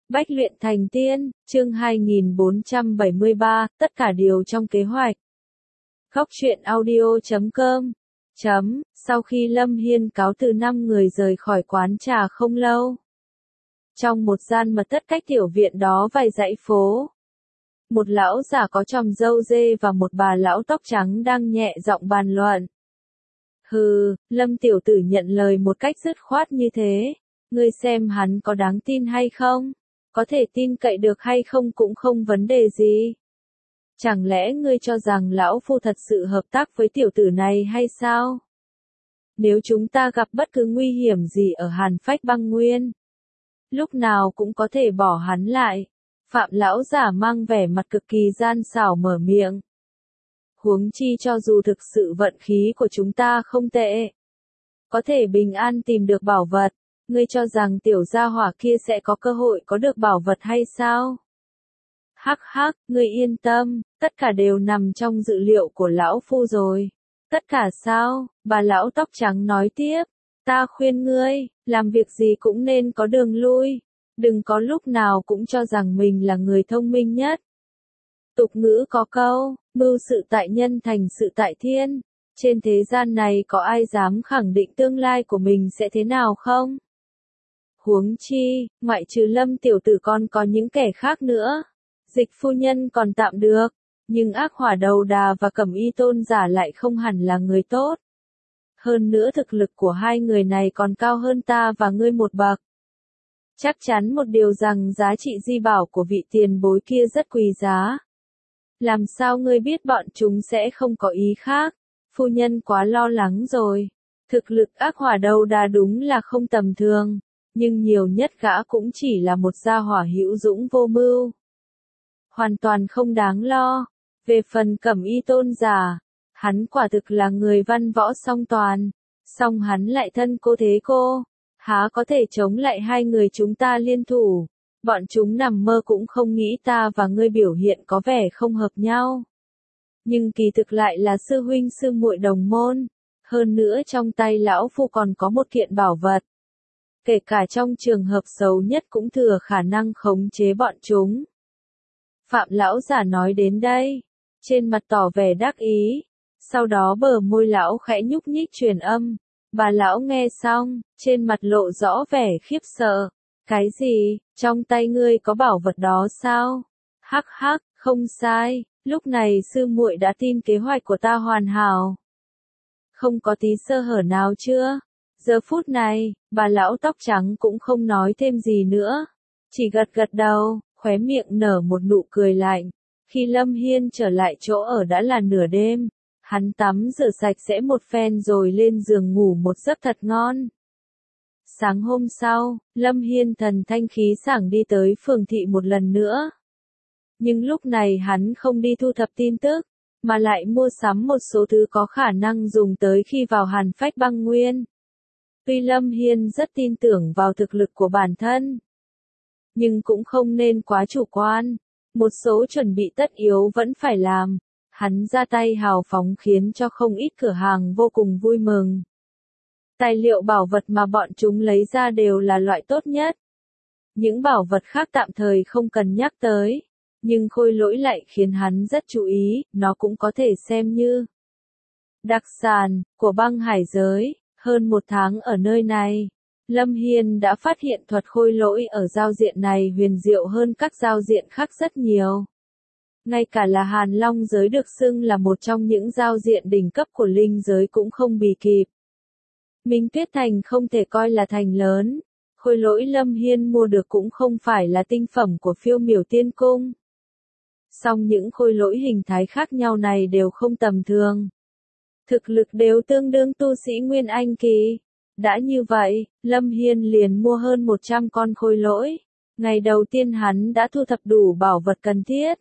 Bách luyện thành tiên, chương 2473, tất cả đều trong kế hoạch. Góc truyện audio.com. Sau khi Lâm Hiên cáo từ 5 người rời khỏi quán trà không lâu. Trong một gian mật thất cách tiểu viện đó vài dãy phố. Một lão già có chòm râu dê và một bà lão tóc trắng đang nhẹ giọng bàn luận. Hừ, Lâm tiểu tử nhận lời một cách dứt khoát như thế. Ngươi xem hắn có đáng tin hay không? Có thể tin cậy được hay không cũng không vấn đề gì. Chẳng lẽ ngươi cho rằng lão phu thật sự hợp tác với tiểu tử này hay sao? Nếu chúng ta gặp bất cứ nguy hiểm gì ở Hàn Phách Băng Nguyên, lúc nào cũng có thể bỏ hắn lại. Phạm lão giả mang vẻ mặt cực kỳ gian xảo mở miệng. Huống chi cho dù thực sự vận khí của chúng ta không tệ, có thể bình an tìm được bảo vật, ngươi cho rằng tiểu gia hỏa kia sẽ có cơ hội có được bảo vật hay sao? Hắc hắc, ngươi yên tâm, tất cả đều nằm trong dự liệu của lão phu rồi. Tất cả sao? Bà lão tóc trắng nói tiếp. Ta khuyên ngươi, làm việc gì cũng nên có đường lui. Đừng có lúc nào cũng cho rằng mình là người thông minh nhất. Tục ngữ có câu, mưu sự tại nhân thành sự tại thiên. Trên thế gian này có ai dám khẳng định tương lai của mình sẽ thế nào không? Huống chi, ngoại trừ Lâm tiểu tử còn có những kẻ khác nữa. Dịch phu nhân còn tạm được, nhưng ác hỏa đầu đà và cẩm y tôn giả lại không hẳn là người tốt. Hơn nữa thực lực của hai người này còn cao hơn ta và ngươi một bậc. Chắc chắn một điều rằng giá trị di bảo của vị tiền bối kia rất quý giá. Làm sao ngươi biết bọn chúng sẽ không có ý khác? Phu nhân quá lo lắng rồi. Thực lực ác hỏa đầu đà đúng là không tầm thường, nhưng nhiều nhất gã cũng chỉ là một gia hỏa hữu dũng vô mưu. Hoàn toàn không đáng lo. Về phần cẩm y tôn giả, hắn quả thực là người văn võ song toàn, song hắn lại thân cô thế cô, há có thể chống lại hai người chúng ta liên thủ. Bọn chúng nằm mơ cũng không nghĩ ta và ngươi biểu hiện có vẻ không hợp nhau. Nhưng kỳ thực lại là sư huynh sư muội đồng môn, hơn nữa trong tay lão phu còn có một kiện bảo vật. Kể cả trong trường hợp xấu nhất cũng thừa khả năng khống chế bọn chúng. Phạm lão giả nói đến đây, trên mặt tỏ vẻ đắc ý, sau đó bờ môi lão khẽ nhúc nhích truyền âm. Bà lão nghe xong, trên mặt lộ rõ vẻ khiếp sợ. Cái gì, trong tay ngươi có bảo vật đó sao? Hắc hắc, không sai, lúc này sư muội đã tin kế hoạch của ta hoàn hảo. Không có tí sơ hở nào chưa? Giờ phút này, bà lão tóc trắng cũng không nói thêm gì nữa, chỉ gật gật đầu, khóe miệng nở một nụ cười lạnh. Khi Lâm Hiên trở lại chỗ ở đã là nửa đêm, hắn tắm rửa sạch sẽ một phen rồi lên giường ngủ một giấc thật ngon. Sáng hôm sau, Lâm Hiên thần thanh khí sảng đi tới phường thị một lần nữa. Nhưng lúc này hắn không đi thu thập tin tức, mà lại mua sắm một số thứ có khả năng dùng tới khi vào Hàn Phách Băng Nguyên. Tuy Lâm Hiên rất tin tưởng vào thực lực của bản thân, nhưng cũng không nên quá chủ quan. Một số chuẩn bị tất yếu vẫn phải làm. Hắn ra tay hào phóng khiến cho không ít cửa hàng vô cùng vui mừng. Tài liệu bảo vật mà bọn chúng lấy ra đều là loại tốt nhất. Những bảo vật khác tạm thời không cần nhắc tới, nhưng khôi lỗi lại khiến hắn rất chú ý, nó cũng có thể xem như đặc sản của băng hải giới. Hơn một tháng ở nơi này, Lâm Hiên đã phát hiện thuật khôi lỗi ở giao diện này huyền diệu hơn các giao diện khác rất nhiều. Ngay cả là Hàn Long giới được xưng là một trong những giao diện đỉnh cấp của linh giới cũng không bì kịp. Minh Tuyết Thành không thể coi là thành lớn, khôi lỗi Lâm Hiên mua được cũng không phải là tinh phẩm của Phiêu Miểu Tiên Cung. Song những khôi lỗi hình thái khác nhau này đều không tầm thường. Thực lực đều tương đương tu sĩ Nguyên Anh kỳ. Đã như vậy, Lâm Hiên liền mua hơn 100 con khôi lỗi. Ngày đầu tiên hắn đã thu thập đủ bảo vật cần thiết.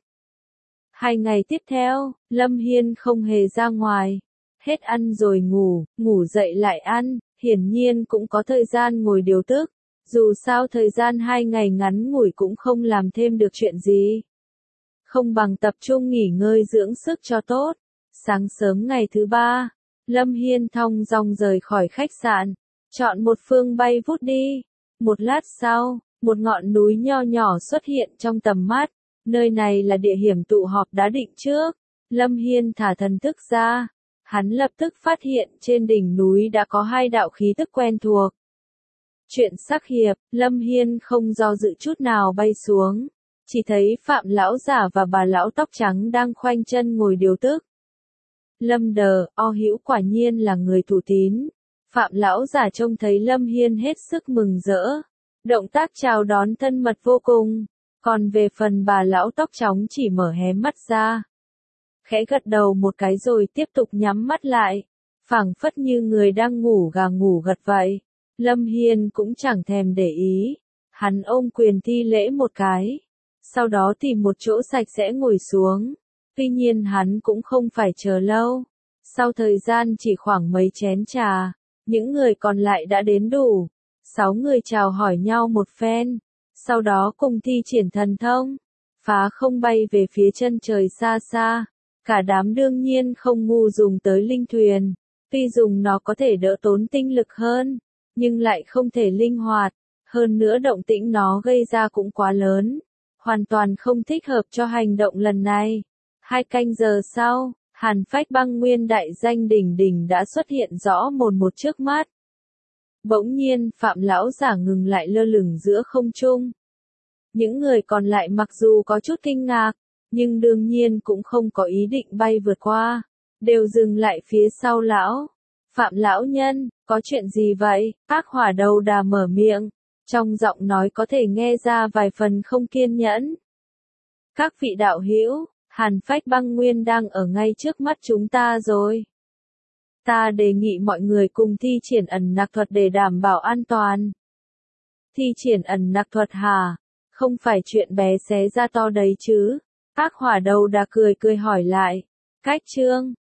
2 ngày tiếp theo, Lâm Hiên không hề ra ngoài. Hết ăn rồi ngủ, ngủ dậy lại ăn, hiển nhiên cũng có thời gian ngồi điều tức. Dù sao thời gian 2 ngày ngắn ngủi cũng không làm thêm được chuyện gì. Không bằng tập trung nghỉ ngơi dưỡng sức cho tốt. Sáng sớm ngày thứ 3, Lâm Hiên thong dong rời khỏi khách sạn, chọn một phương bay vút đi. Một lát sau, Một ngọn núi nho nhỏ xuất hiện trong tầm mắt, nơi này là địa điểm tụ họp đã định trước. Lâm Hiên thả thần thức ra, hắn lập tức phát hiện trên đỉnh núi đã có hai đạo khí tức quen thuộc. Chuyện sắc hiệp, Lâm Hiên không do dự chút nào bay xuống, chỉ thấy Phạm lão giả và bà lão tóc trắng đang khoanh chân ngồi điều tức. Lâm Đờ, O Hữu quả nhiên là người thủ tín. Phạm lão giả trông thấy Lâm Hiên hết sức mừng rỡ, động tác chào đón thân mật vô cùng, còn về phần bà lão tóc trắng chỉ mở hé mắt ra, khẽ gật đầu một cái rồi tiếp tục nhắm mắt lại, phảng phất như người đang ngủ gà ngủ gật vậy. Lâm Hiên cũng chẳng thèm để ý, hắn ôm quyền thi lễ một cái, sau đó tìm một chỗ sạch sẽ ngồi xuống. Tuy nhiên hắn cũng không phải chờ lâu, sau thời gian chỉ khoảng mấy chén trà, những người còn lại đã đến đủ. 6 người chào hỏi nhau một phen, sau đó cùng thi triển thần thông, phá không bay về phía chân trời xa xa. Cả đám đương nhiên không ngu dùng tới linh thuyền, tuy dùng nó có thể đỡ tốn tinh lực hơn, nhưng lại không thể linh hoạt, hơn nữa động tĩnh nó gây ra cũng quá lớn, hoàn toàn không thích hợp cho hành động lần này. 2 canh giờ sau, Hàn Phách Băng Nguyên đại danh đỉnh đỉnh đã xuất hiện rõ mồn một trước mắt. Bỗng nhiên, Phạm lão giả ngừng lại lơ lửng giữa không trung. Những người còn lại mặc dù có chút kinh ngạc, nhưng đương nhiên cũng không có ý định bay vượt qua, đều dừng lại phía sau lão. Phạm lão nhân, có chuyện gì vậy? Ác hỏa đầu đà mở miệng, trong giọng nói có thể nghe ra vài phần không kiên nhẫn. Các vị đạo hữu, Hàn Phách Băng Nguyên đang ở ngay trước mắt chúng ta rồi. Ta đề nghị mọi người cùng thi triển ẩn nặc thuật để đảm bảo an toàn. Thi triển ẩn nặc thuật hả? Không phải chuyện bé xé ra to đấy chứ? Ác hỏa đầu đà cười cười hỏi lại. Cách chương